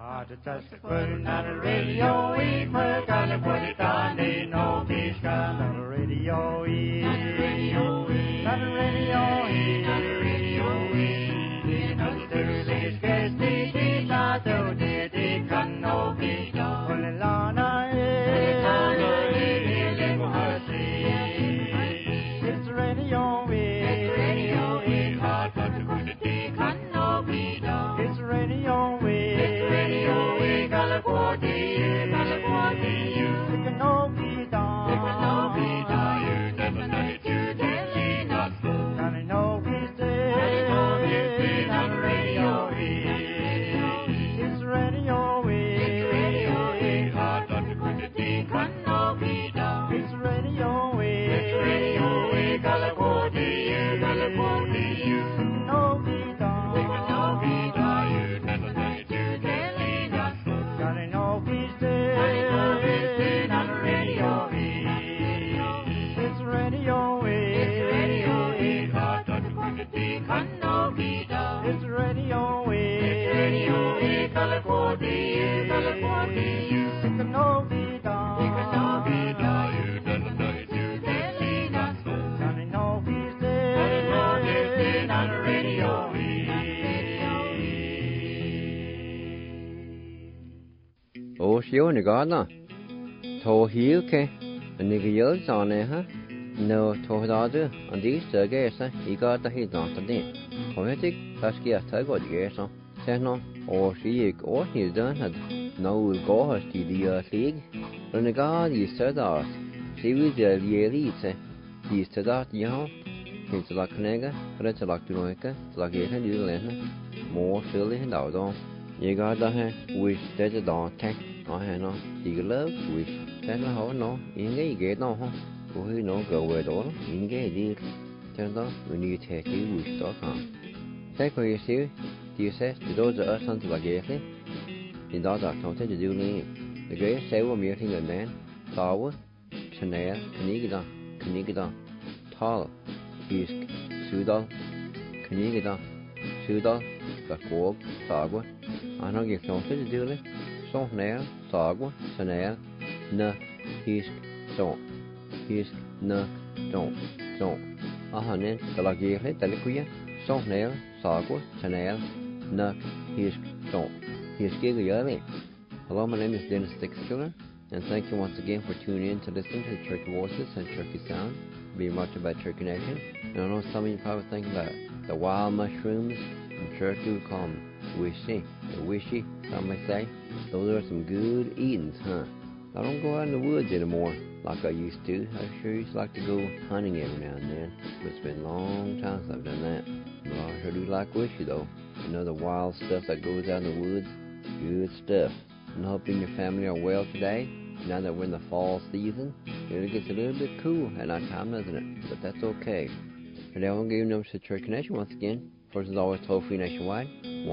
Shiu ni gana to hiu ke ni gil zane ha no to dadu and these gesa iga ta hi don ta de poetic taskia ta go gesa seno o shi o ni dan had no go has ti dia league and ga yi sada si wi de yelite yi sada yo ki la knega ret la tunoika la gesa ni lena mo shili hin do ye ga da ha wish de da ta I know you love wish that là hỏi nó in cái ghế nó không có khi nó gầu về đó in cái gì cho nó người như thế chứ wish đó không thế có gì xíu thì sẽ từ đó giờ sang từ là ghế đấy thì đó là không thể được này cái ghế xéo vào miệng thì người nén tao quá Chanel cái đó tall is sudo cái đó sudo là của tao quá nó việc không thể được đấy so nè sagwa sanel na hisk na don't ahanen talagire talikuya so nè sagwa sanel na hisk yale. Hello, my name is Dennis Dixkiller, and thank you once again for tuning in to listen to Cherokee Voices and Cherokee Sound, being brought to you by Cherokee Nation. And I know some of you probably think about the wild mushrooms in Cherokee we call them wishy, some may say. Those are some good eatings, huh? I don't go out in the woods anymore like I used to. I sure used to like to go hunting every now and then, but it's been a long time since I've done that. But I sure do like wishy though. You know, the wild stuff that goes out in the woods, good stuff. And I hope you and your family are well today. Now that we're in the fall season, it gets a little bit cool at night time, doesn't it? But that's okay. Today I'm going to give you numbers to Cherokee Nation once again. First is always toll free nationwide,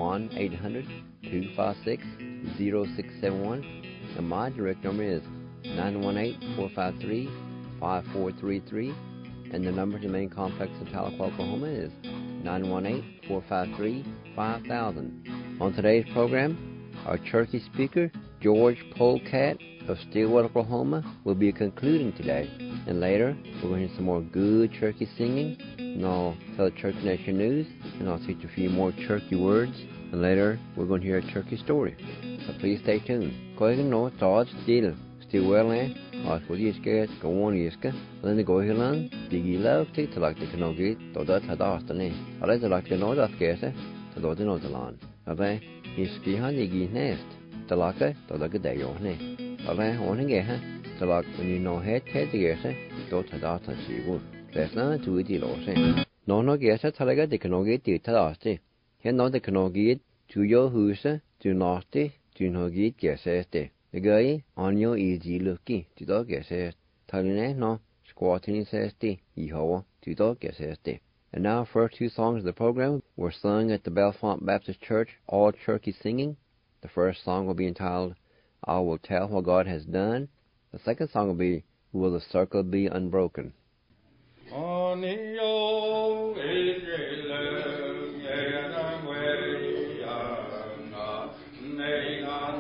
1-800-256-0671. And my direct number is 918-453-5433. And the number to the main complex in Tahlequah, Oklahoma is 918-453-5000. On today's program, our Cherokee speaker, George Polecat of Stillwater, Oklahoma, will be concluding today. And later, we're going to hear some more good Cherokee singing, and I'll tell the Cherokee Nation news, and I'll teach a few more Cherokee words, and later, we're going to hear a Cherokee story. So please stay tuned. Go ahead and know, Todd Stillwell, Os will you scared, go on, Yiska, then the go hill, Diggy love, take to like the Kanogi, to that had asked the name. I like to like the know that scarce, to do the know the land. Abe, Yiski Hanigi nest, the laka, to like a day on it. Abe, on again, to like when you know head, together, to that and see good. Let's not do it, you no guess at Talaga, the Kanogi, the Tadasti. Here not the Kanogi, to your hoose, to nasty, to no get guess the guy on your easy looky, to dog guess Taline, no, squatting says the, Yehoah, to dog guess the. And now, first two songs of the program were sung at the Bellefonte Baptist Church, all Cherokee singing. The first song will be entitled, I Will Tell What God Has Done. The second song will be, Will the Circle Be Unbroken? Israel,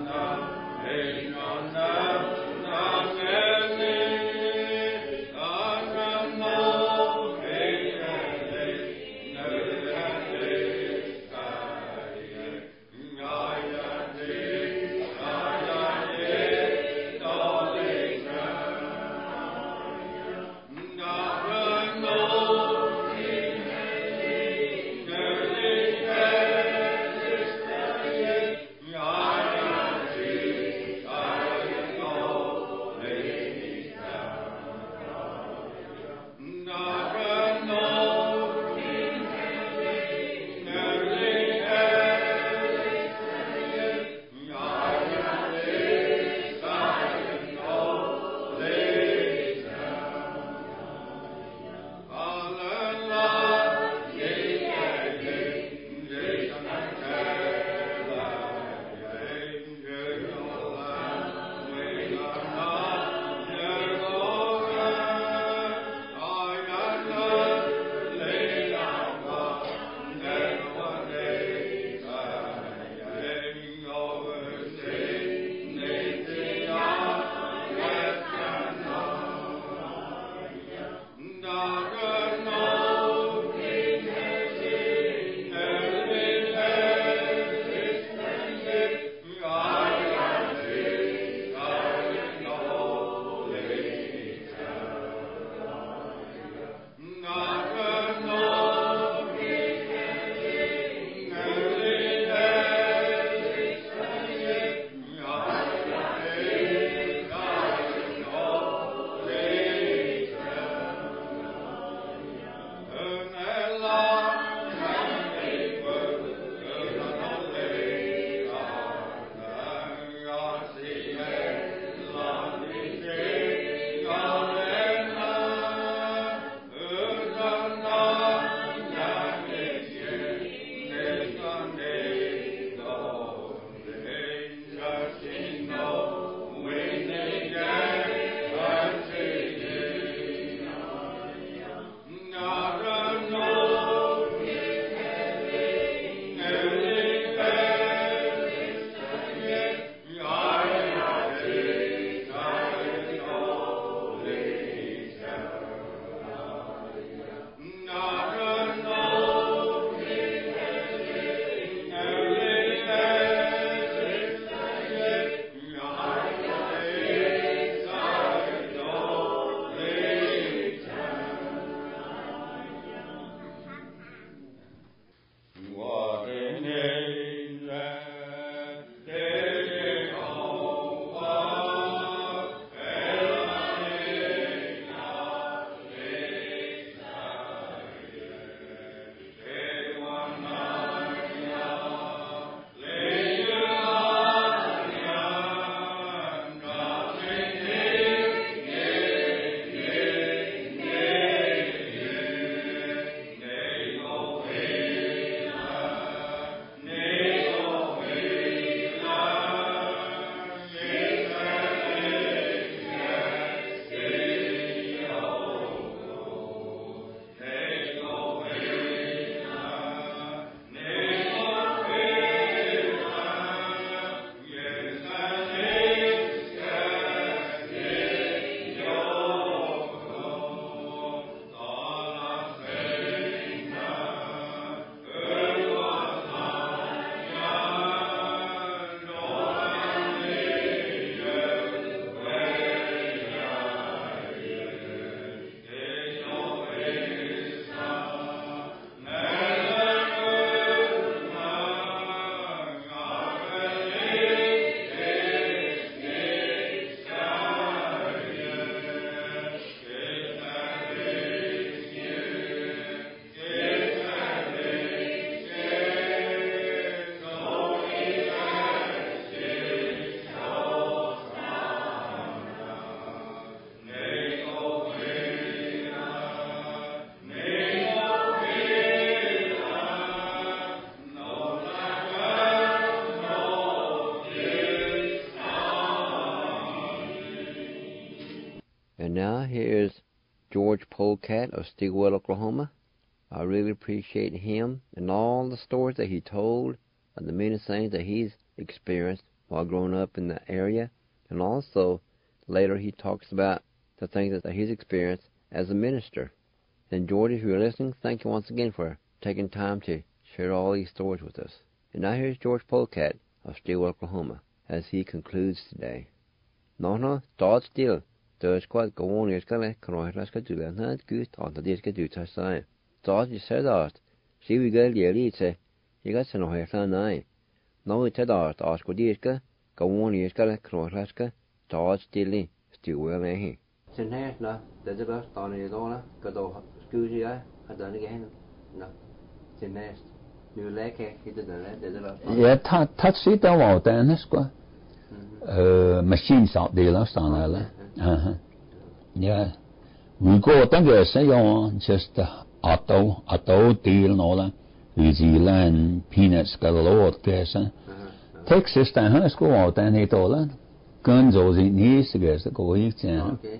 And now here's George Polecat of Stilwell, Oklahoma. I really appreciate him and all the stories that he told and the many things that he's experienced while growing up in the area. And also, later he talks about the things that he's experienced as a minister. And George, if you're listening, thank you once again for taking time to share all these stories with us. And now here's George Polecat of Stilwell, Oklahoma, as he concludes today. No, start still. There's quite go on here, do that, good, on the disc, do touch sign. Start, you said that. See, we got the elite, you got some here, nine. No, it's a dart, ask what disc, go on here, start still well, eh? Sinne na dedela stani dola kado skuji I done again no sinne nu leke hit dedela yeah touch it out then sko machines out there last on yeah we go then there's just auto deal and all that New Zealand peanuts got a lot there's Texas then has go out then it all guns all in years ago go here okay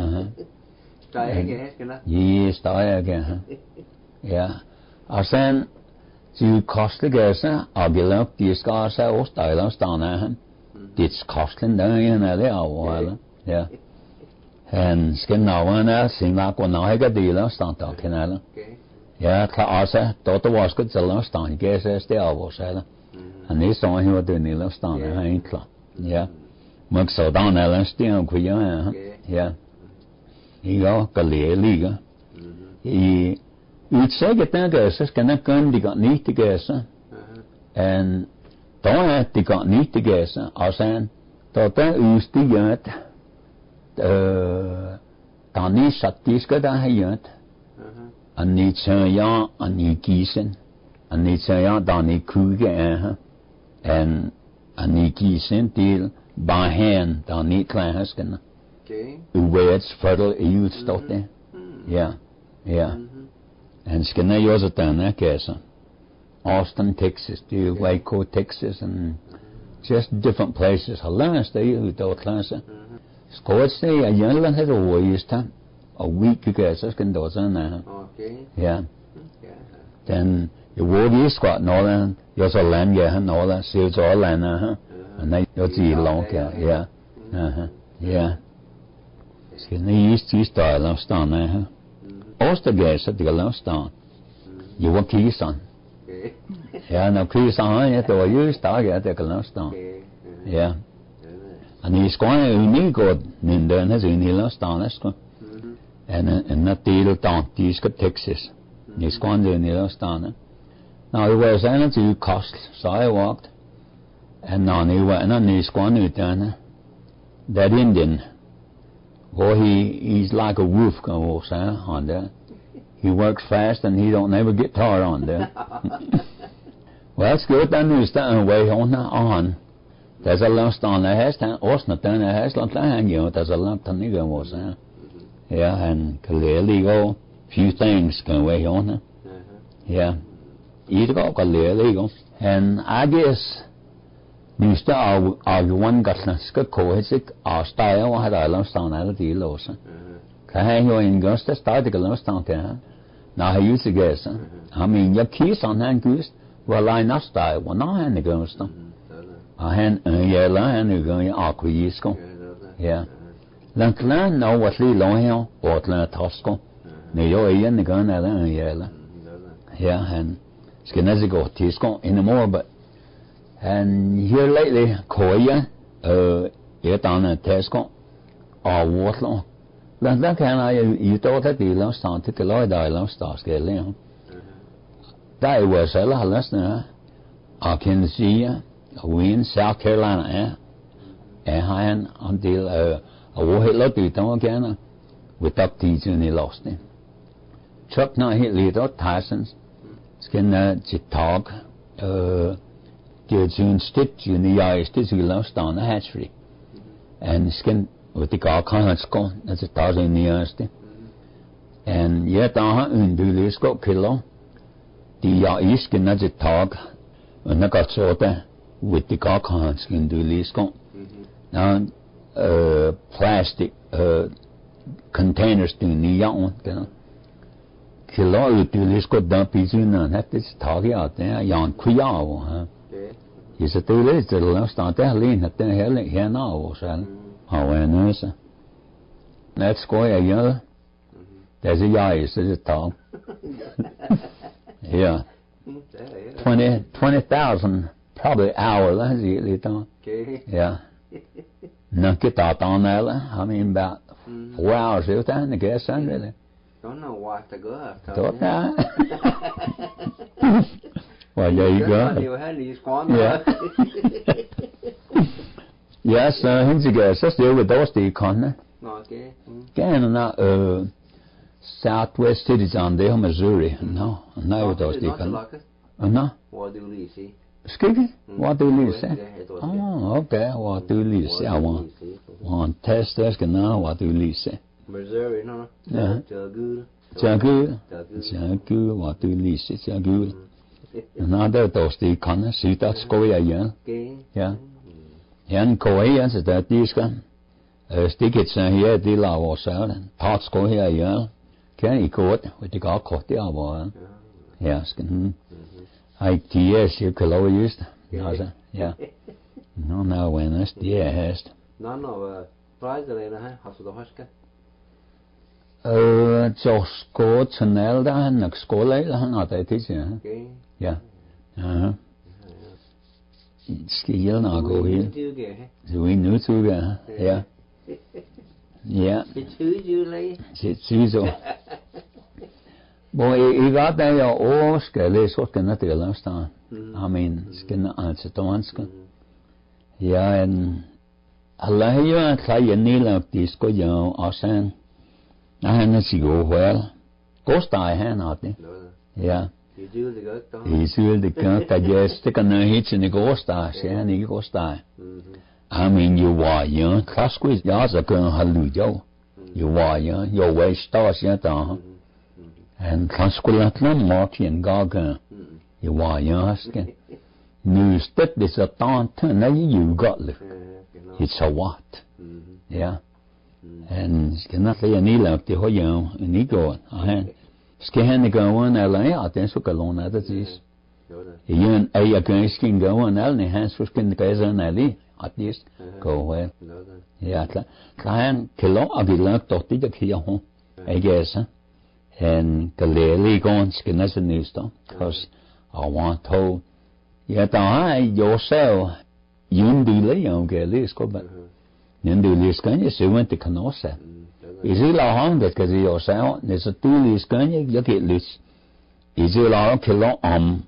Yes, again. Yeah. Sen du kostelig gæse, agelok de skal se os der stande han. Det kostelig der er av ja. Han skal navne singa gå naga deler stand der kanal. Ja, klar altså, dort var skal til stand gæse det av os eller. Han er så han var det nille stand han klar. Ja. Mag så der er sten ku ja. Ja, Galilea. I udsæget den gæse skal den kun de godt niet gæse. En der de godt niet gæse, og sen der udstiget der ni statistiske der har gjort. Og ni tøjer og ni gisen. Og ni tøjer der ni kuge er. En ni gisen til bare hen der ni klarsken. Okay. Words fertile youth stort there. Yeah. And skinna yours down there, Austin, Texas, to Waco, Texas, and just different places. I learned who don't class. Scored stay a young man had always time. A week ago, so can do that. Okay. Yeah. Then the word is squat northern, yours a land, yeah, and all that, seals all land, and they yours long, yeah. Skinna east style of stone there. Ostergæs at det lavstand. Jo var kisen. Ja, når kisen han det var jo stadig at det lavstand. Ja. Og ni skåne unik og den her sin hele stand sko. En del dansk Texas. Ni skåne den hele stand. Now it was energy cost so I walked. And now ni skåne utan that Indian. Well, he's like a wolf, on there. He works fast and he don't never get tired on there. Well, that's good. Then there's that way on. There's a lot on the house. Osna then the house like that. There's a lot on the was yeah, and clearly go few things go way on. Yeah, you go clearly go. And I guess. Hvis der er one ganske kohesik afsteg og har der lavstand alle de låse. Kan han jo en ganske stadig lavstand der. Når han jo til gæs. I mean, jeg kigger han gust, hvor line afsteg, hvor når han gæst. Og han han jo akkuisko. Ja. Langt land og hvad lige lå her, og land tasko. Men jo igen gan eller ja, han skal næste gå tisko in the more but and here lately, Korea, down at Tesco, or Waterloo. That can you thought that the last time to the Lloyd Island Star Scale. That was a lot listener. I can see we in South Carolina, and until a war hit lot again with up teaching he lost him. Chuck now hit little Tyson's skin talk, There's een stitch in the eye, stitch we lost on the hatchery. And skin with the car can't go, that's a thousand in the eye. And yet, this got kilo. The is skin as a tog, and I got sort with the car can't skin do this go. Now, plastic, containers to New York, Kilo to this got dumpy soon, and that is talking out there, young Kuyao, huh? Is it too late to the last time there, lean at the hell here now, son? How I know, sir. Let's go a year. There's a guy, is it Tom? Yeah. 20,000 probably hour, that's it, Tom. Yeah. No, get out on that, I mean, about 4 hours, if that, I guess, son, really. Don't know what to go after. Thought that. Well, there you go. Yeah. Yes, here's the guess. That's the overdose the economy. Okay. Again, Southwest cities on there, Missouri. No, overdose the economy. No. What do you see? Excuse me? What do you say? Oh, okay. What do you say? I want test now. What do you say? Missouri, no. Jagu, what do you say? Jagu. Another those the economy. See that's going again. Yeah. And Korea is that this guy. Stickets here, the law was out and parts go here, yeah. Can you go it with the car caught the hour? Yes. ITS, you could always use it. Yeah. No, now when it's the has. No, prize the hospital Huska. Just go to Nelda and school, not that is, yeah. Skill now go here. We knew to, yeah. Yeah. It's easy. Boy, you got there, oh, scale, what can I tell last time? I mean, skin answer to answer. Yeah, and Allah, you are trying kneel up this go, you know, or saying, I had to go well. Ghost I had not, yeah. You do the good, he's really the good, I guess, stick on the hitch in the ghost eye, say, and he ghost eye. I mean, you are young, class quiz, yours are going hallelujah. You are young, your way stars yet, and class quiz, mark and gargan. You are young, skin. News that is a taunton, now you got it. It's a what? Yeah. And cannot lay a knee up the whole young, and he go, scan the go on, I then took a loan at this. You and a going skin go on, and hands for skin the guys on alley. At least go well. Yeah, client kilo of the lump to the key, I guess, and the lady going skin as a new stone, because I want to, yet I yourself, you do lay young girl, let's go back. Then do this can you see when the canossa? Is it long that because yourself, there's a two list can you get this? Is it long kilo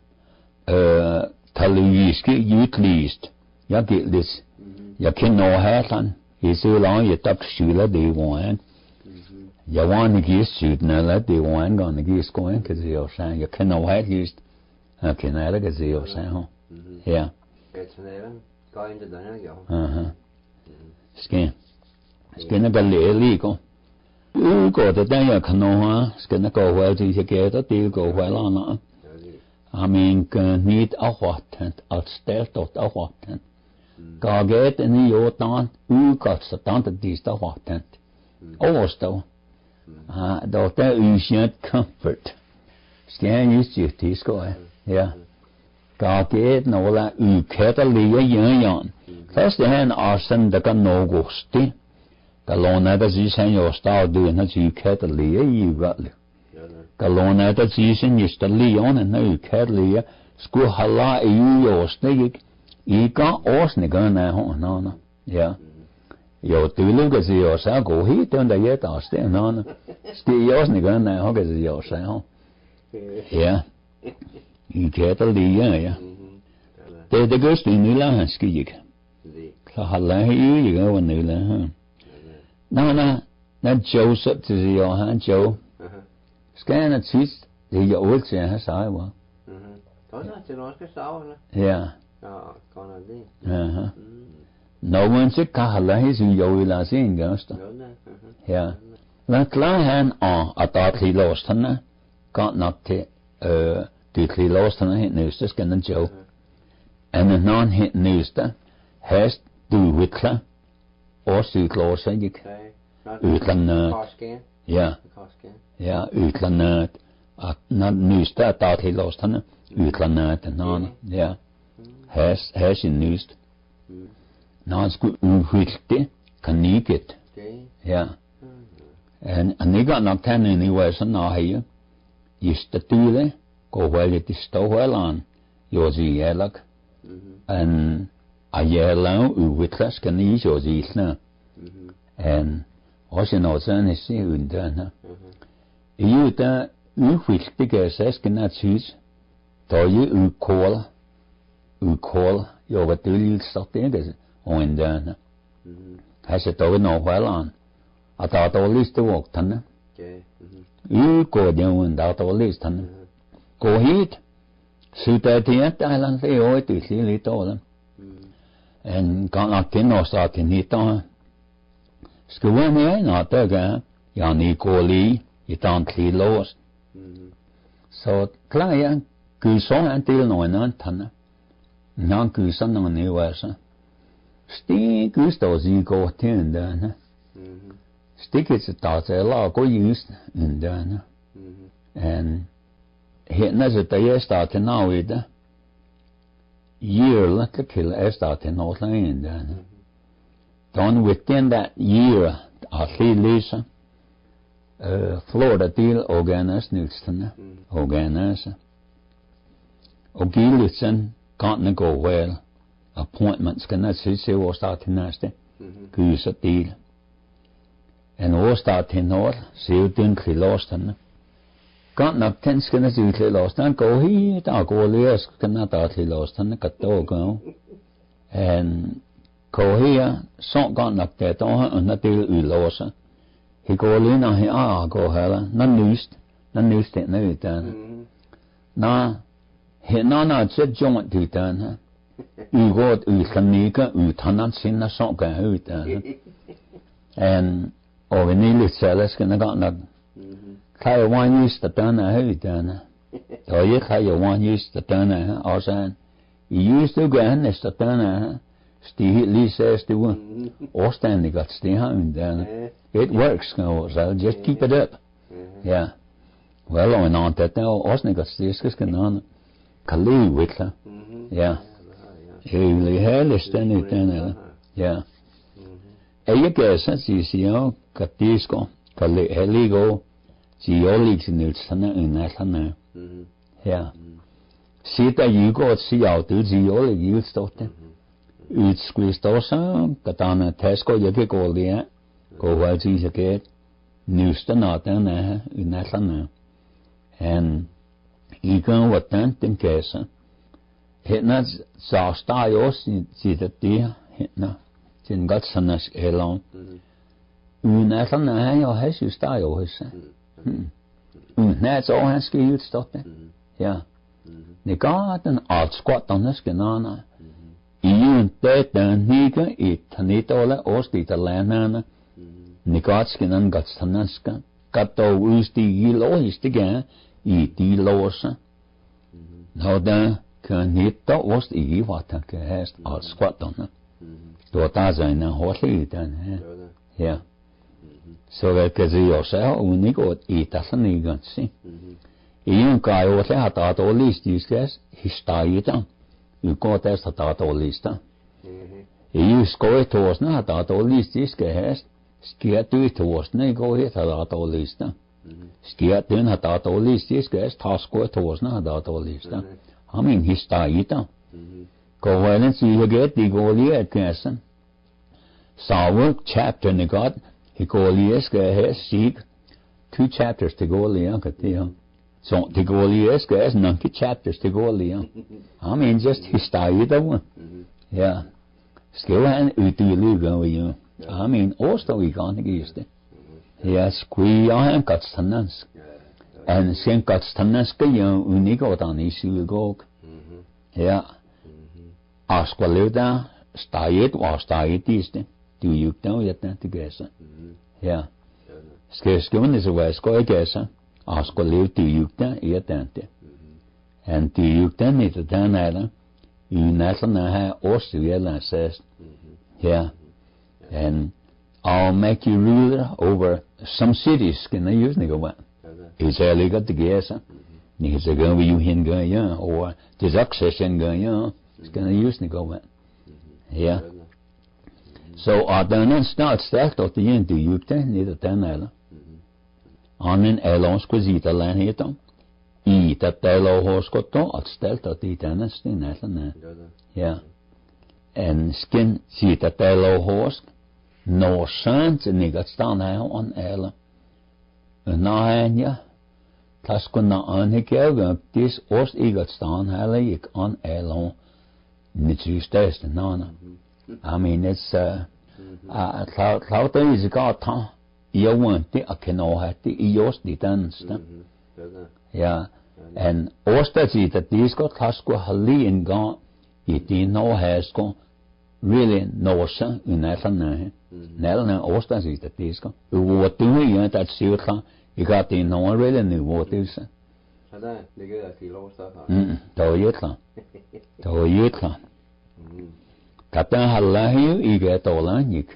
Taluiski youth list? You get this. You can know how is it long you talk shula they want. You want to get suit now let they want gonna get going because you're saying you can know how used. Okay, now look at you're saying. Yeah. Going to the Skin a illegal. You go to the canoe, skin a go well to get a deal go well on. I mean, need a what tent, outstairs of a what tent. Go get in your town, who got the town to this the what tent. Also, though there is yet comfort. Skin is duties go, yeah. Go get no that you can't leave young. First hand arsen the no gusti. The lona that is in your style doing that you can't leave you got. The lona that is in your style on and now you can't leave. School hala you your snake. You got all snake on now, no. Yeah. Your two look at yourself go hit on the yet or stay on. Stay yours snake on now, because yourself. Yeah. You can't leave, yeah. The ghost in the land ski. Hala you go and new land. No, that Joseph to your hand, Joe. Scan it, sees the old has I will. Yeah. No one said Kahala, he's in your will as in ghost. Yeah. That land on, I thought he lost her. Got not to he lost her hit news, just getting Joe. And the non hit news has do with her. Or suit laws, you utlandet. Ja. Ja, utlandet. At når nysta tar til oss denne utlandet, ja. Her sin nyst. Når han skulle uhviltig, kan niket. Ja. En ikke nok tænden i var sådan noget her. Just det dyle, gå vel til ståhælden, jo sig ælak. En ajælau uhviltig kan i jo sig isne. En også noget sådan se underne. I der uhviltige sæsken tys. Der jo ukål jo hvad dyle så det underne. Har så dog noget hælden. At der dårligt det vogterne. Går det jo der dårligt han. Gå hit. Så der det der han det jo det lidt dårligt. En gang nok den også at den hit der. Skal vi med en at der ja ni går lige i den til lås. Så klar jeg Gud så en del noget andet han. Når Gud så noget nye så. Stig Gud står sig går til den der. Stikker til data eller går just underne. En henne så der starter nu i det. Year til starter noget underne. Then within that year, Lisa, Florida deal organis nutstene, organis. Og gilitsen kan gå well. Appointments kan not se hvor start til næste. Gyser deal. En årstart til nord, se den til låstene. Kan nok den skal not se til låstene. Gå hit, der går lige skal not der til låstene. Kan dog gå. En gå her, så kan nok der der under del udlåse. He går lige når her går her. Når nyst den ud der. Når når til joint ud der. Ugot udkaniga udtanan sinna så kan ud der. En og venlig selv skal nok kan jo want just der der ud der. Der jeg kan jo want just der der også. I just du gerne næste der. Stig lige says du årstændig godt stig her der. It works now, so just keep it up. Yeah. Well, on on that now også godt stig skal nogen kan leve with. Yeah. Egentlig herligst den ud der. Yeah. Jeg kan så sige at det skal kan lige gå til jordligsen ud sådan en næsten. Ja. Se der jo godt sige at det til jordlig står det. Skulle stå så at der er tasker jeg kan gå lige gå hvad til så get nysten af den er næsten. En I kan hvad den kasse. Henne så står jo også det henne. Den godt sådan eller næsten er jo has jo står jo has. Næsten han skal jo stå det. Ja. Det går den alt skot den skal nana. I den niga i tanitola ostit landana. Nigat skal den godt sådan skal. Godt dog udstige logistikken i de låse. Når der kan hitte ost i hvad der kan have alt skot den. Då der så en hurtig den her. Ja. Så det kan se jo så unikt i der sådan ikke se. I en gang jo så har der dårligt stiskas historier. I går der så der dårligt. I skole torsne har der dårligt stiskas. Sker du torsne i går her der dårligt. Sker den har der dårligt stiskas. Tager skole torsne har der dårligt. Har min historier. Går vel sige at det går lige at kassen. Så chapter godt. He går lige skal have sig 2 chapters til går lige kan det her. Så det går lige skal have nogle chapters til går lige. I mean just historie der. Ja. Skal han uddybe gå jo. I mean også vi kan ikke det. Ja, skulle han godt sådan. En sen godt sådan skal jo unikt og i syvgård. Ja. Og skal leve der stadigt og stadigt det. Du jo der jeg der til gæster. Ja. Skal man så være skal gæster. Og skal leve du jo der er der. En du jo der med der er. I næsten har også eller says. Ja. En I'll make you ruler over some cities. Can I use the one? He said, "I got the gas." He said, "Go you hin go yeah," or the succession go yeah. Can I use the one? Yeah. So I don't start at the end. Do you think neither then ella? Annen elons quisita lan hitom. I taptelo hoskoto at stelt at the tennis in Nathan. Yeah. And skin see taptelo hosk. No chance and they got staan now on ella. En naanja. Taskuna aangekeerd. This oost I got staan helle ik on elon. Niet juist test nana. I mean it's cloud is got ta. You want the akenahati ios the dance. Yeah. And oostaji that this got tasku hali in got. It no has got really no sen in Nathan. Nelna oostaji that this got. What do you that silka? You got the no really new what is. Toyetla. Captain Halahi, you get all on you.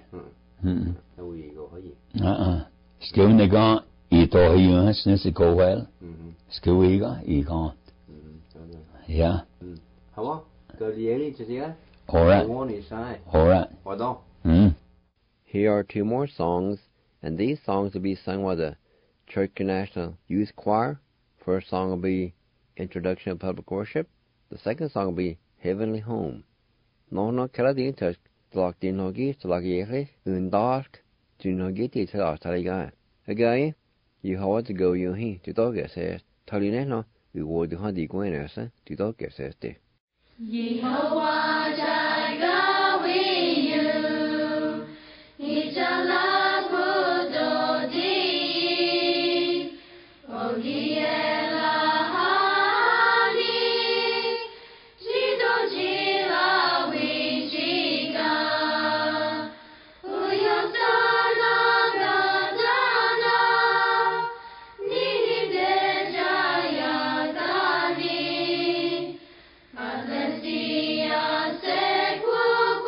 Skill nega, eat all you has go well. Skill you can't. Yeah. How go the alley to the All right. Here are two more songs, and these songs will be sung by the Church National Youth Choir. First song will be Introduction of Public Worship. The second song will be Heavenly Home. No Kaladin touch Lock Din Hogi to Lock Yeri, in dark, to no get it to our Taliga. Again, you have to go you he to dog says, Talineno, we would the Honey Gwinners to dog says. Yehovah Jireh with you, He shall not put to thee. Oh, He Atlesia se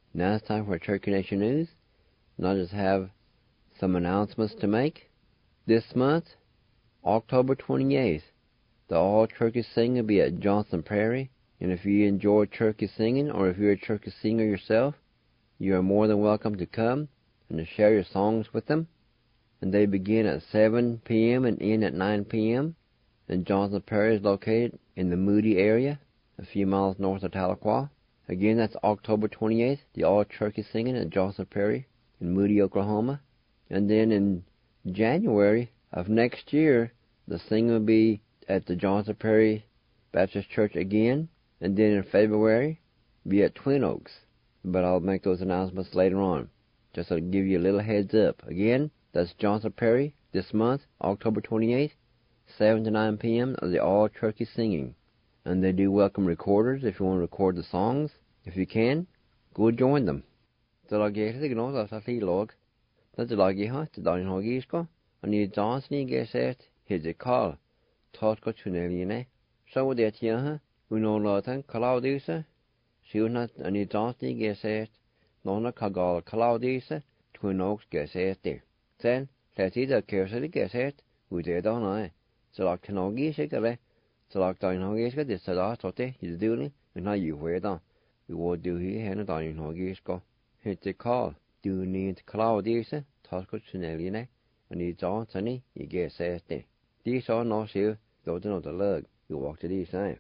Now it's time for Turkey Nation News, and I just have some announcements to make. This month, October 28th, the all-turkey singing will be at Johnson Prairie, and if you enjoy turkey singing, or if you're a turkey singer yourself, you are more than welcome to come and to share your songs with them. And they begin at 7 p.m. and end at 9 p.m. And Johnson Prairie is located in the Moody area, a few miles north of Tahlequah. Again, that's October 28th, the all-turkey singing at Johnson Prairie in Moody, Oklahoma. And then in January of next year, the singing will be at the Johnson Prairie Baptist Church again. And then in February, be at Twin Oaks. But I'll make those announcements later on, just to give you a little heads up. Again, that's Johnson Prairie this month, October 28th, 7 to 9 p.m. of the all-turkey singing. And they do welcome recorders if you want to record the songs. If you can, go join them. The lagate the gnod of the log. That the lagate the down hogisko, and you dance ni geset, his a call, Tosco Tuneline. So that yaha, we know Latan, Claudisa, Shunat, and you dance ni geset, Nona Kagal, Claudisa, Twin Oaks geset there. Then, let's either carefully geset, we did on I. So like Tanogi shikale, so like down hogiska, this tote, he's doing, and now you wear down. We would do here, and down hogisko. Hit the call. Do need Claudisa, Tosco Tuneline, and you dance any, you geset there. These are no shoe, though they're not the lug, you walk to these same.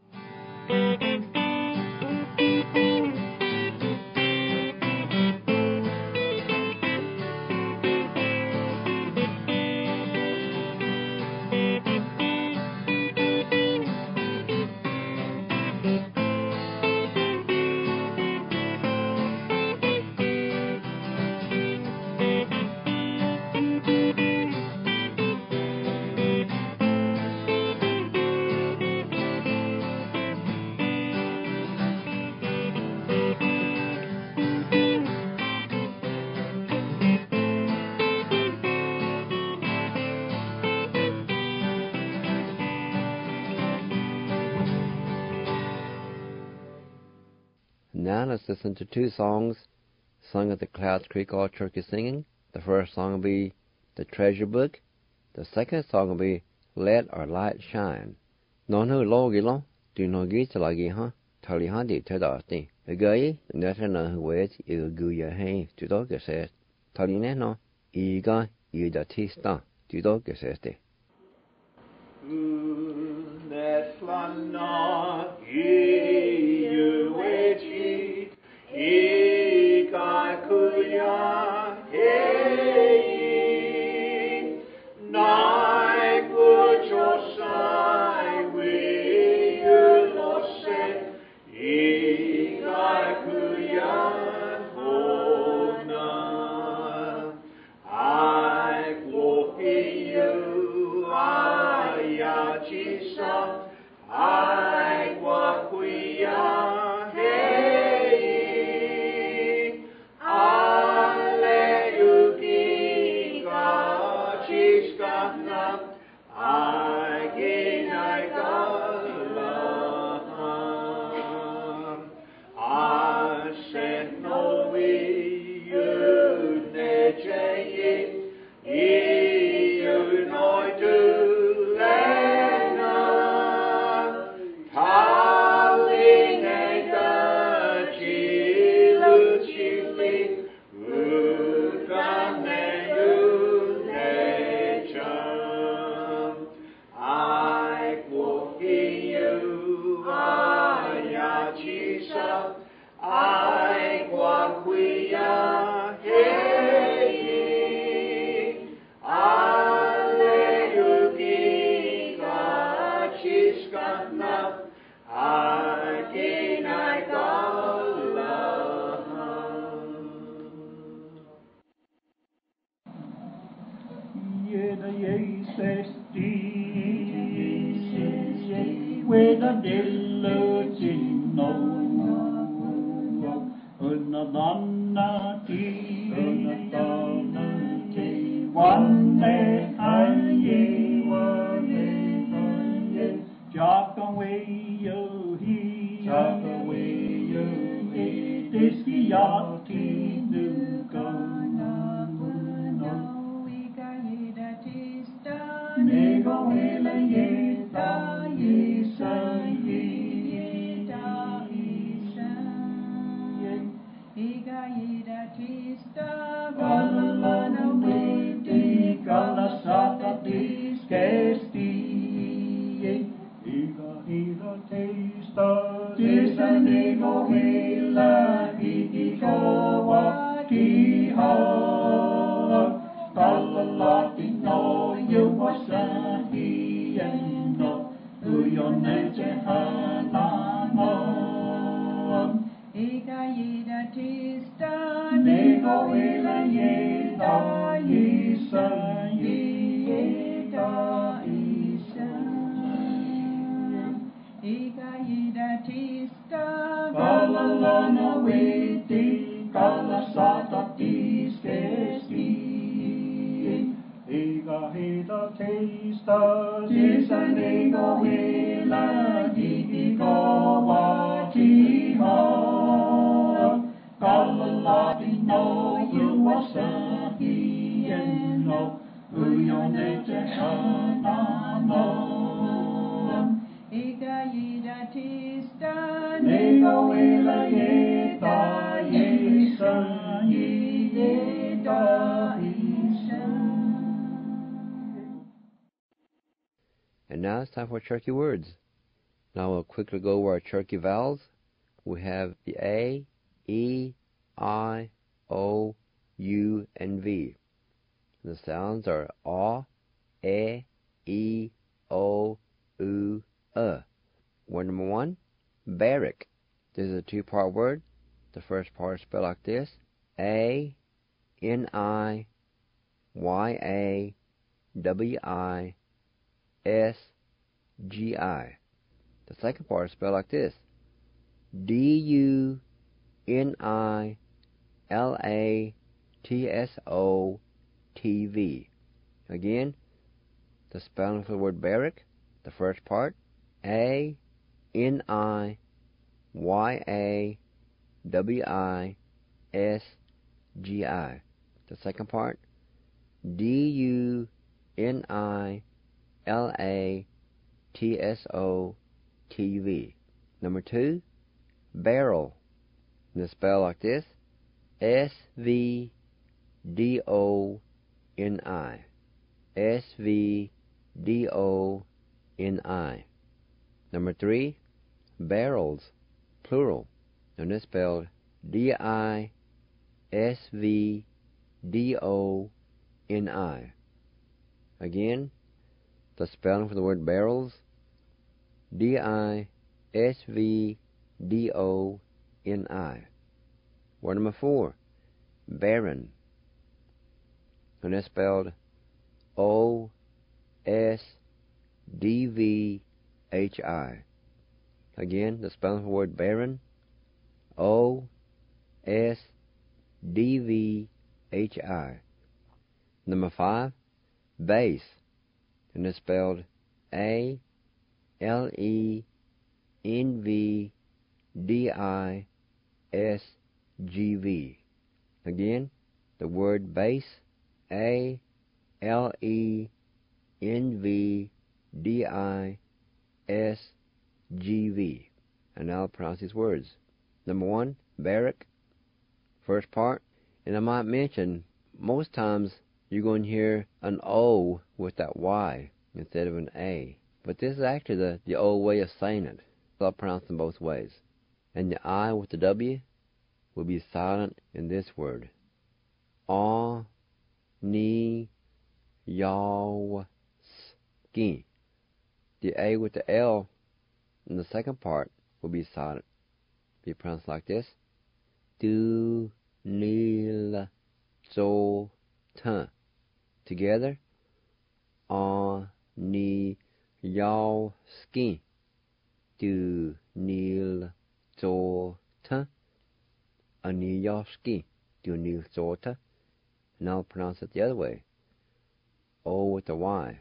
Now let's listen to two songs sung at the Clouds Creek All-Turkey Singing. The first song will be The Treasure Book. The second song will be Let Our Light Shine. Nonu logilo, do no gitalagi ha, talihandi tedati. A guy, Natana who waits, you go your hay to dog says. Talineno, Iga, Ida Tista, to dog says. Neslana, you wait, Ikakuya, hey, Nai Kuchosai, we you lost, Ikakuya, Hona, I will be you, Ayachisa, I Wakuya. With a diligino, unadonati, one day Jock away, yo, he, this ati nukana muno. Nego ele yeta yesa yeta isa. Galalana witi galasata diskesti. Iga testa tesa nego hela ikikawa kiha. Kalalati no yuwasahi eno uyone jehanano. Nego hela yeta yesa yeta isa. Kalalana witi kalasata diskesti. Iga hita testa tisa nego hela ikikawa kiha. Kalalati no yuwasahi eno uyone jehanano. Nego hela yeta yesa yeta isa. And now it's time for Cherokee words. Now we'll quickly go over our Cherokee vowels. We have the A, E, I, O, U, and V. The sounds are A, E, O, U, Word number 1, barrack. This is a two-part word. The first part is spelled like this: A-N-I-Y-A-W-I-S-G-I. The second part is spelled like this: D-U-N-I-L-A-T-S-O-T-V. Again, the spelling for the word barrack. The first part, A-N-I-Y-A-W-I-S-G-I. The second part, D-U-N-I-L-A-T-S-O-T-V. Number 2, barrel. And it's spelled like this: S-V-D-O-N-I. S-V-D-O-N-I. Number 3, barrels, plural. And it's spelled D-I-S-V-D-O-N-I. Again, the spelling for the word barrels: D-I-S-V-D-O-N-I. Word number 4, barren. And it's spelled O-S-D-V-H-I. Again, the spelling for the word barren: O-S-D-V-H-I. Number 5, bass. And it's spelled A-L-E-N-V-D-I-S-G-V. Again, the word bass: A-L-E-N-V-D-I-S-G-V. And now I'll pronounce these words. Number 1, barrack. First part. And I might mention, most times you're going to hear an O with that Y instead of an A. But this is actually the old way of saying it. So I'll pronounce them both ways. And the I with the W will be silent in this word. A-Ni-Yaw-Ski. The A with the L in the second part will be silent. Be pronounced like this: Du-Nil-Zo-Tun. Together, A-Ni-Yaw-Ski. Du-Nil-Zo-Tun. A-Ni-Yaw-Ski. Du-Nil-Zo-Tun. And I'll pronounce it the other way. O with the Y.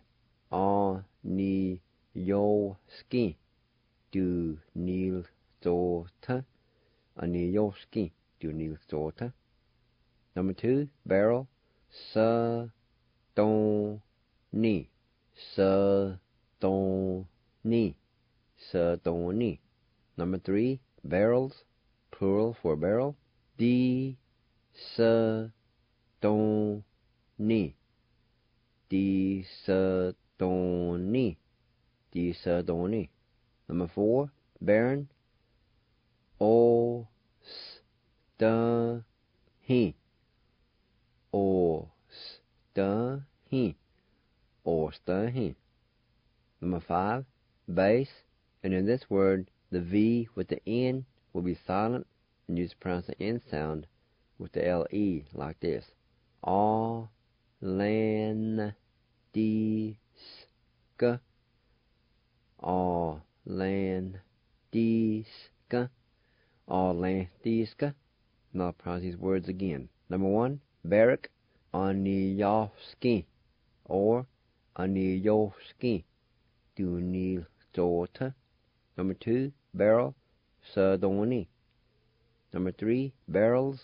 A-Ni-Yaw-Ski. Du-Nil-Zo-Tun. A-Ni-Yaw-Ski. Junil Sota. Number 2, barrel, sa, don, ni, sa, don, ni, sa, don, ni. Number 3, barrels, plural for barrel, di, sa, don, ni, di, sa, don, ni, di, sa, don, ni. Number 4, baron, o, s, da, he, o, s, da, he, o, s, da, he. Number 5, bass, and in this word, the V with the N will be silent, and you just pronounce the N sound with the LE like this. A, lan, di, ska. A, lan, di, ska. A, lan, di, ska. Now I'll pronounce these words again. Number 1, barrack, Aniyovsky, or Aniyovsky, Dunil Sota. Number 2, barrel, Sadoni. Number 3, barrels,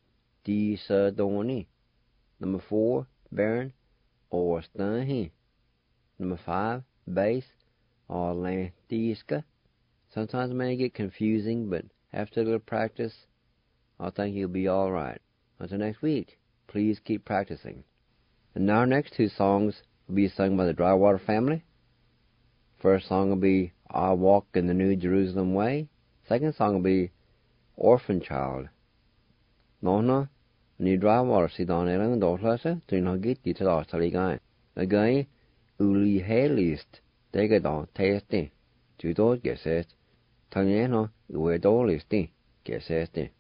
Di Sadoni. Number 4, baron, or Stanhi. Number 5, bass, or Lantiska. Sometimes it may get confusing, but after a little practice, I think you'll be alright. Until next week, please keep practicing. And now our next 2 songs will be sung by the Drywater family. First song will be I Walk in the New Jerusalem Way. Second song will be Orphan Child. Nona, ni Drywater si don elang dohlasa, trin hagit di tada saligai. Again, uli helist, tega don testi. Judot geset. Tanyeno, uwe dolisti, gesesti.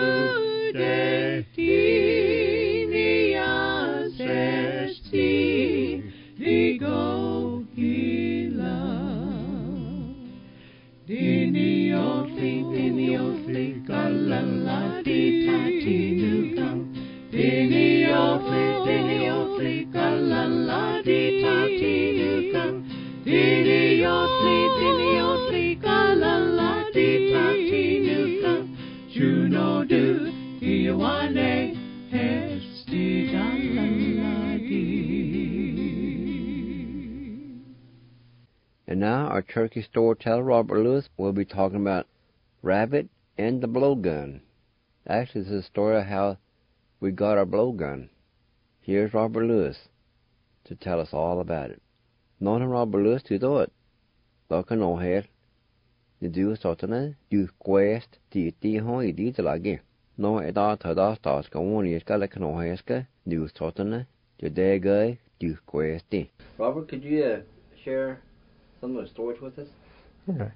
Juno And now our turkey storyteller, Robert Lewis, will be talking about Rabbit and the blowgun. Actually, this is a story of how we got our blowgun. Here's Robert Lewis to tell us all about it. Någon Robert Lewis to do it. Look no here. The do sotana, do quest, the hoi did lagi. No, it ought to start going, is got like no heska, do sotana, the day guy, do quest. Robert, could you share some of the stories with us? Okay.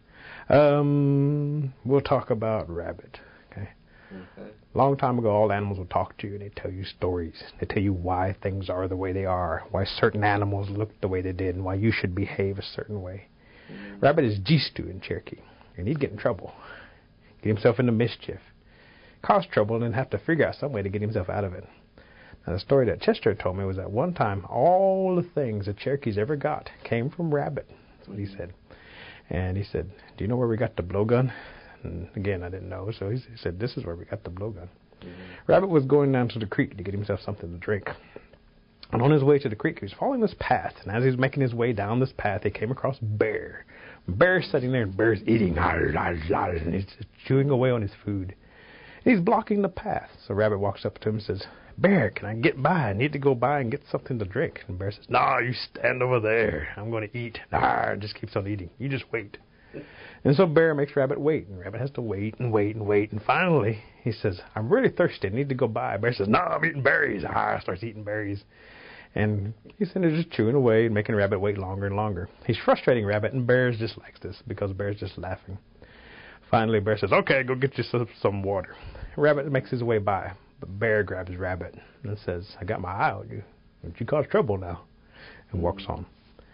We'll talk about Rabbit. Okay. Long time ago, all animals will talk to you and they tell you stories. They tell you why things are the way they are, why certain animals look the way they did, and why you should behave a certain way. Rabbit is Jistu in Cherokee, and he'd get in trouble, get himself into mischief, cause trouble, and then have to figure out some way to get himself out of it. Now, the story that Chester told me was that one time all the things the Cherokees ever got came from Rabbit. That's what he said. And he said, do you know where we got the blowgun? And again, I didn't know, so he said, this is where we got the blowgun. Rabbit was going down to the creek to get himself something to drink. And on his way to the creek, he was following this path. And as he was making his way down this path, he came across Bear. Bear's sitting there, and Bear's eating, and he's chewing away on his food. And he's blocking the path. So Rabbit walks up to him and says, Bear, can I get by? I need to go by and get something to drink. And Bear says, no, you stand over there. I'm going to eat. Just keeps on eating. You just wait. And so Bear makes Rabbit wait, and Rabbit has to wait and wait and wait. And finally, he says, I'm really thirsty. I need to go by. Bear says, no, I'm eating berries. Starts eating berries. And he's sitting there just chewing away and making Rabbit wait longer and longer. He's frustrating Rabbit, and Bear just likes this because Bear's just laughing. Finally, Bear says, okay, go get you some water. Rabbit makes his way by, but Bear grabs Rabbit and says, I got my eye on you. Don't you cause trouble now? And walks on.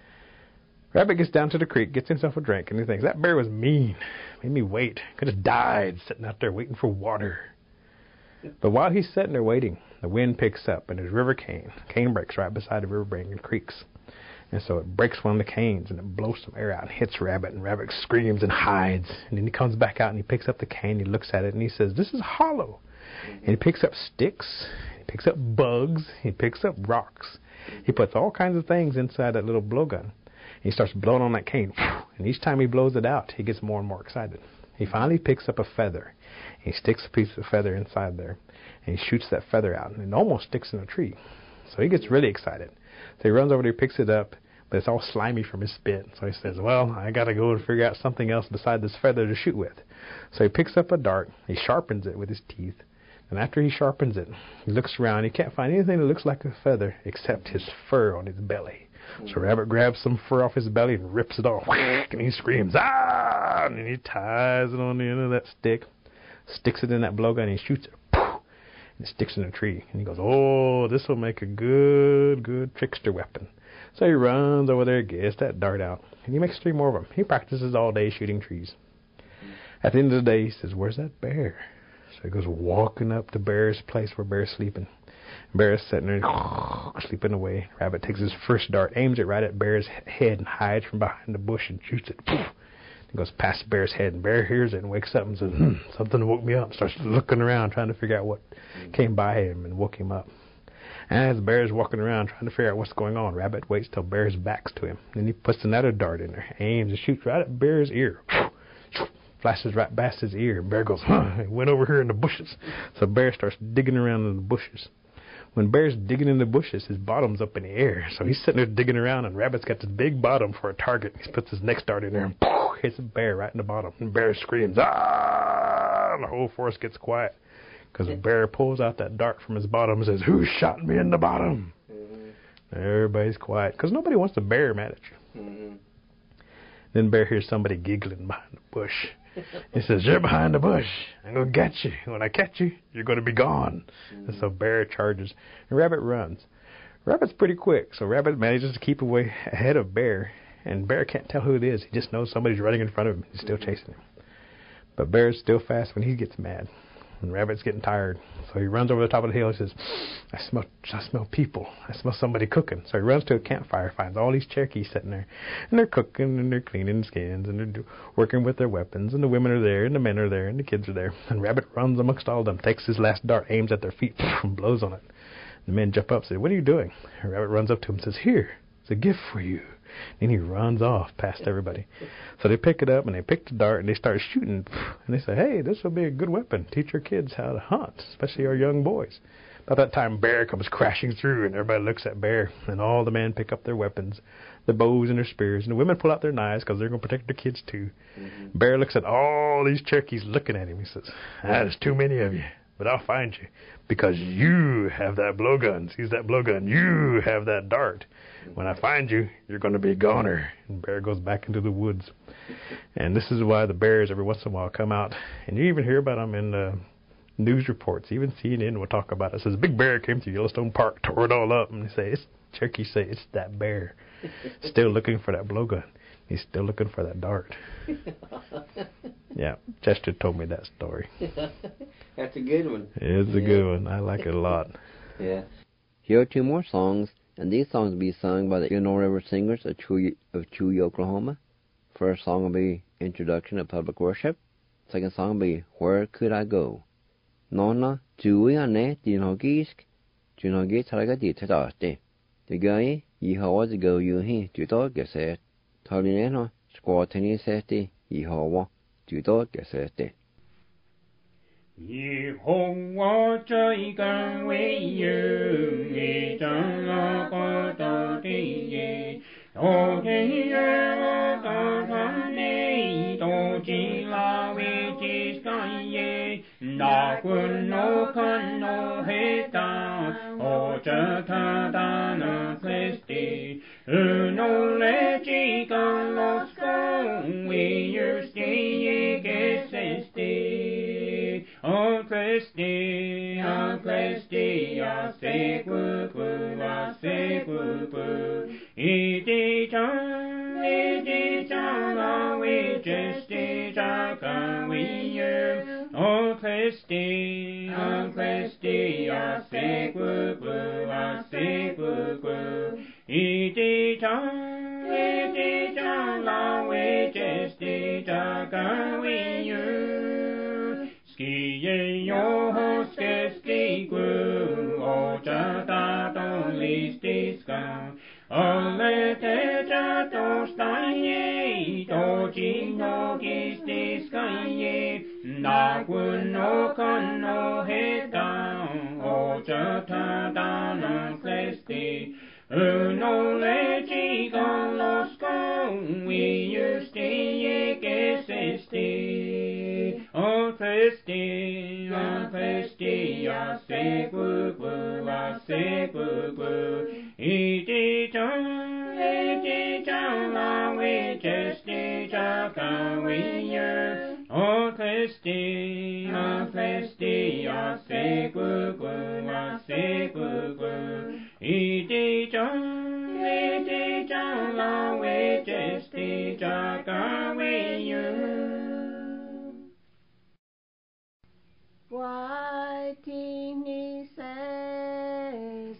Rabbit gets down to the creek, gets himself a drink, and he thinks, that Bear was mean. Made me wait. Could have died sitting out there waiting for water. But while he's sitting there waiting, the wind picks up, and there's river cane. Cane breaks right beside the river bank and creeks. And so it breaks one of the canes, and it blows some air out and hits Rabbit, and Rabbit screams and hides. And then he comes back out, and he picks up the cane, he looks at it, and he says, this is hollow. And he picks up sticks, he picks up bugs, he picks up rocks. He puts all kinds of things inside that little blowgun. He starts blowing on that cane, and each time he blows it out, he gets more and more excited. He finally picks up a feather. He sticks a piece of feather inside there, and he shoots that feather out, and it almost sticks in a tree. So he gets really excited. So he runs over there, picks it up, but it's all slimy from his spit. So he says, well, I got to go and figure out something else beside this feather to shoot with. So he picks up a dart, he sharpens it with his teeth, and after he sharpens it, he looks around. He can't find anything that looks like a feather except his fur on his belly. So Rabbit grabs some fur off his belly and rips it off, and he screams, ah! And he ties it on the end of that stick, sticks it in that blowgun, and he shoots it, and it sticks in a tree. And he goes, oh, this will make a good trickster weapon. So he runs over there, gets that dart out, and he makes 3 more of them. He practices all day shooting trees. At the end of the day, he says, where's that bear? So he goes walking up to Bear's place where Bear's sleeping. Bear's sitting there sleeping away. Rabbit takes his first dart, aims it right at Bear's head, and hides from behind the bush and shoots it. He goes past Bear's head, and Bear hears it and wakes up and says, something woke me up. Starts looking around, trying to figure out what came by him and woke him up. And as Bear's walking around trying to figure out what's going on, Rabbit waits till Bear's back's to him. Then he puts another dart in there, aims and shoots right at Bear's ear. Flashes right past his ear. Bear goes, it went over here in the bushes. So Bear starts digging around in the bushes. When Bear's digging in the bushes, his bottom's up in the air. So he's sitting there digging around, and Rabbit's got this big bottom for a target. He puts his next dart in there and hits Bear right in the bottom. And Bear screams, ah! And the whole forest gets quiet. Because the Bear pulls out that dart from his bottom and says, who shot me in the bottom? Everybody's quiet. Because nobody wants a bear mad at you. Then Bear hears somebody giggling behind the bush. He says, you're behind the bush. I'm going to get you. When I catch you, you're going to be gone. And so Bear charges. And Rabbit runs. Rabbit's pretty quick. So Rabbit manages to keep away ahead of Bear. And Bear can't tell who it is. He just knows somebody's running in front of him. He's still chasing him. But Bear's still fast when he gets mad. And Rabbit's getting tired. So he runs over the top of the hill and says, I smell people. I smell somebody cooking. So he runs to a campfire, finds all these Cherokees sitting there. And they're cooking, and they're cleaning skins, and they're working with their weapons. And the women are there, and the men are there, and the kids are there. And Rabbit runs amongst all of them, takes his last dart, aims at their feet, and blows on it. The men jump up and say, what are you doing? And Rabbit runs up to him and says, here, It's a gift for you. Then he runs off past everybody. So they pick it up and they pick the dart and they start shooting. And they say, hey, this will be a good weapon. Teach our kids how to hunt, especially our young boys. About that time, Bear comes crashing through, and everybody looks at Bear. And all the men pick up their weapons, their bows and their spears. And the women pull out their knives because they're going to protect their kids too. Mm-hmm. Bear looks at all these turkeys looking at him. He says, there's too many of you, but I'll find you because you have that blowgun. Seize that blowgun. You have that dart. When I find you, you're going to be a goner. And Bear goes back into the woods. And this is why the bears every once in a while come out. And you even hear about them in news reports. Even CNN will talk about it. It says, big bear came through Yellowstone Park, tore it all up. And they say, turkeys say, it's that bear. Still looking for that blowgun. He's still looking for that dart. Yeah, Chester told me that story. That's a good one. It's a good one. I like it a lot. Yeah. Here are two more songs, and these songs will be sung by the Illinois River Singers of Chewy, Oklahoma. First song will be Introduction to Public Worship. Second song will be Where Could I Go? Nonna Chewy ane Dinogisk Junogis Haragati Tadaste. The guy Yehovah go Yuhi Judo Geset. Talineno Squatini Seti Yehovah Judo Gesete. Yehovah Jaigan we you, Ejan Lakototi, Otiye Otane, Dojila which is Kaye, Nakun no Kan no Heta, Ojatadana Klesti, Uno Lechigan Losko, we used to O Christi, a sequu, iti chan, la we gesti, jaka we you. O Christi, a sequu, iti chan, la we gesti, jaka we you. Skiye yo hoske gu oja da don listiska ale te ja do staye do ji no gistiska ye na gun no kan no heta oja ta da no klesti uno le ji gon los go we used to ye gesisti. O Christi, a sequu, iti chan, la we gesti, jaka we you. O Christi, a sequu, iti chan, la we gesti, jaka we you. Why tini says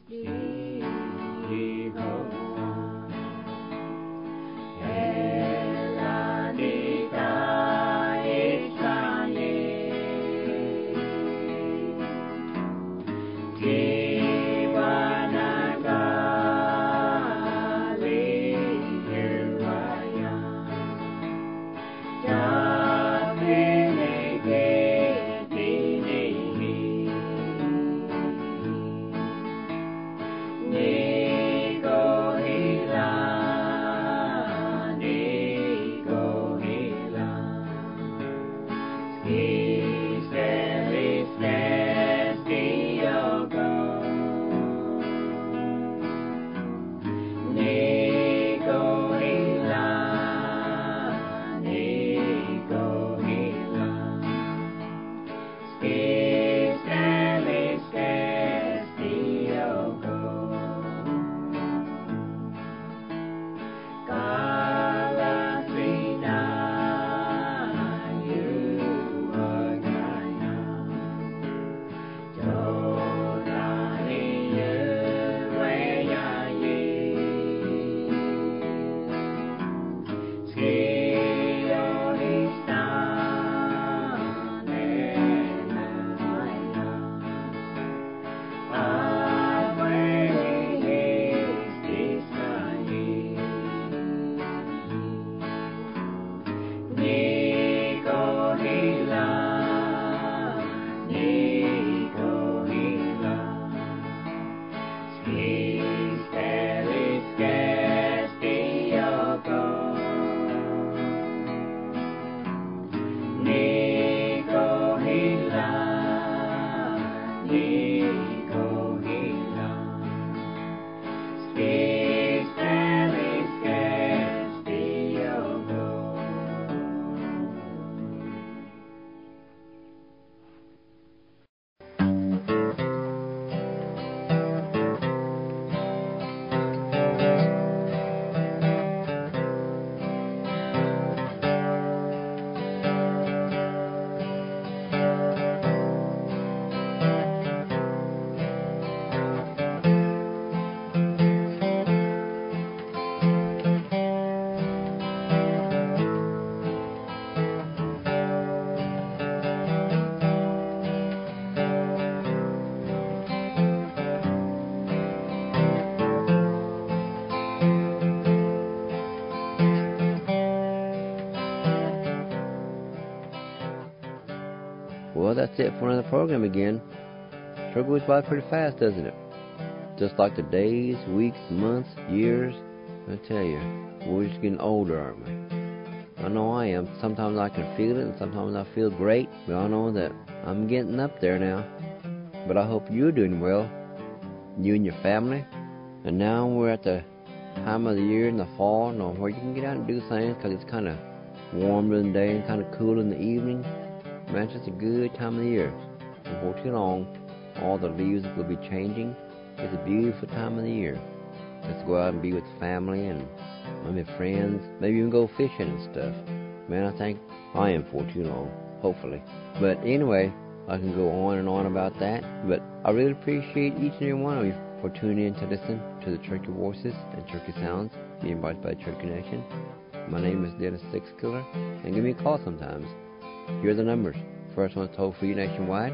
that's it for another program again. Sure goes by pretty fast, doesn't it? Just like the days, weeks, months, years. I tell you, we're just getting older, aren't we? I know I am. Sometimes I can feel it, and sometimes I feel great. We all know that I'm getting up there now. But I hope you're doing well, you and your family. And now we're at the time of the year in the fall, where you can get out and do things because it's kind of warm during the day and kind of cool in the evening. Man, it's just a good time of the year. Before too long, all the leaves will be changing. It's a beautiful time of the year. Let's go out and be with family and maybe friends, maybe even go fishing and stuff. Man, I think I am for too long, hopefully. But anyway, I can go on and on about that. But I really appreciate each and every one of you for tuning in to listen to the Turkey Voices and Turkey Sounds being brought by Turkey Nation. My name is Dennis Sixkiller, and give me a call sometimes. Here are the numbers. First one is toll free nationwide,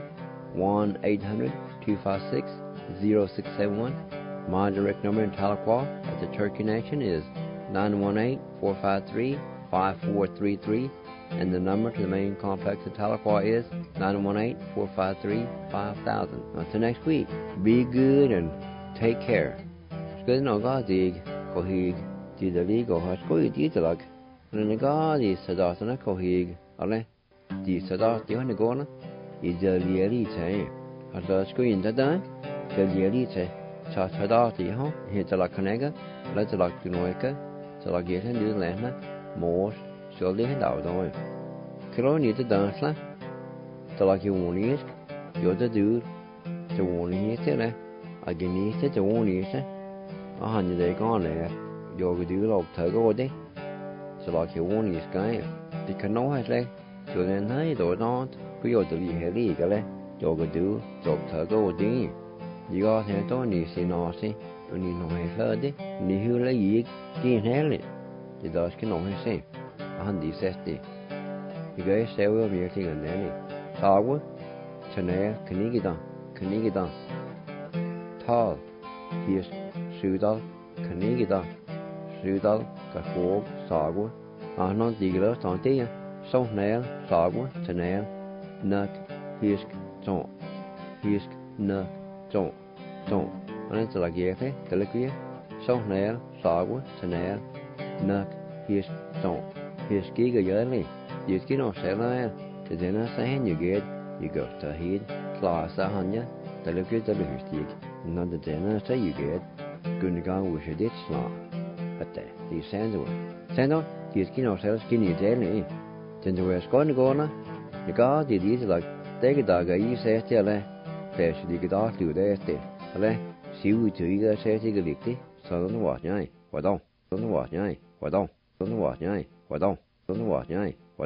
1-800-256-0671. My direct number in Tahlequah at the Turkey Nation is 918-453-5433, and the number to the main complex in Tahlequah is 918-453-5000. Until next week, be good and take care. Good no gadig, kohig, didaligo haskoi didalag, renegadi sadatana kohig, ale, di sadat dihonegona, idalielite, hadaskoi in the dime, dalielite. Cha chadati ho hitala kanega la tala tunoeka tala geten du lehna mor sholdi hendau doi kroni de dansla tala ki wonisk yoda du te woni tele ageniste te woniste a han de gone yoga du lok tago de tala ki wonis kai de kano hasle joden hai do not ku yoda li heli gale yoga du jok tago de you got here to ni si no si ni no he herde ni hula yi ki hele det där ska nog se han di sesti you guys say we be thing and then sawa chane knigida tal hier sudal knigida sudal ka fog sawa non digla tonte so nel sawa chane nak hisk nak Don't. And it's like yete, deliquia, so nail, sagwa, tanel, nuck, his don't. His giga yearly. You skin off sailor, the dinner saying you get, you go to head, class a hanya, deliquia the stick, not the dinner say you get, Gunnigan wish it did slaw. But the sands Send on, you skin off sailor skinny daily. Then the rest going to go on, the guard did easy like, take a dog, you say, tell Färsdig idag slutar efter. Eller, se ut hur jag säger till riktigt. Så den var jag. Vadå? Den var jag. Vadå? Den var jag. Vadå? Den var jag.